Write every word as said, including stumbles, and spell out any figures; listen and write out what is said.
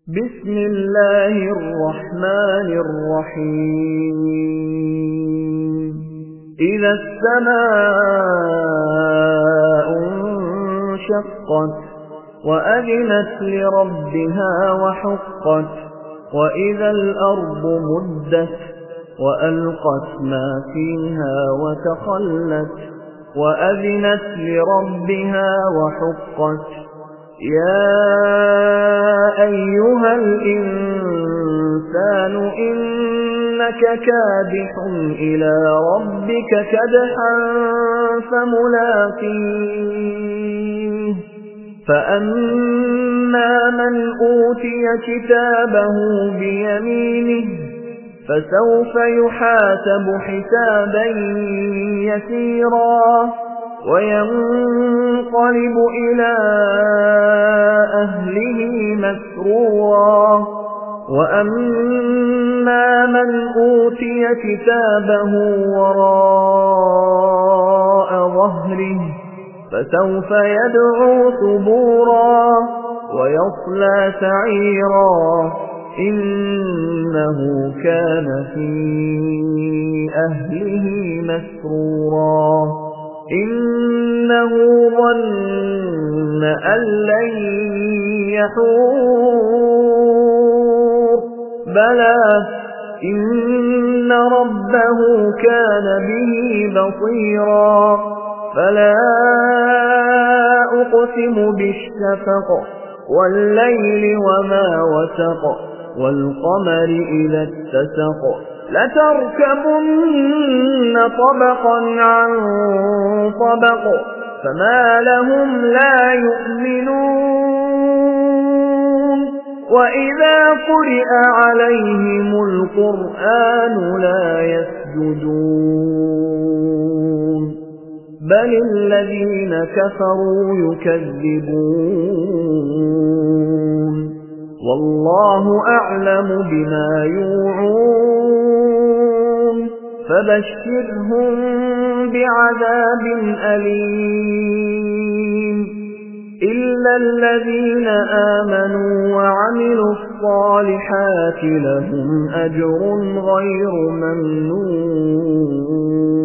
بسم الله الرحمن الرحيم إذا السماء انشقت وأذنت لربها وحقت وإذا الأرض مدت وألقت ما فيها وتخلت وأذنت لربها وحقت يا أيها الإنسان إنك كادح إلى ربك كدحا فملاقيه فأما من أوتي كتابه بيمينه فسوف يحاسب حسابا يسيرا وينقلب إلى أهله مسرورا وأما من أوتي كتابه وراء ظهره فسوف يدعو ثبورا ويصلى سعيرا إنه كان في أهله مسرورا إنه ظن أن لن يحور بلى إن ربه كان به بصيرا فلا أقسم بالشفق والليل وما وسق والقمر إذا اتسق لتركبن طبقا عن طبق فما لهم لا يؤمنون وإذا قرئ عليهم القرآن لا يسجدون بل الذين كفروا يكذبون والله أعلم بما يوعون فبشرهم بعذاب أليم إلا الذين آمنوا وعملوا الصالحات لهم أجر غير ممنون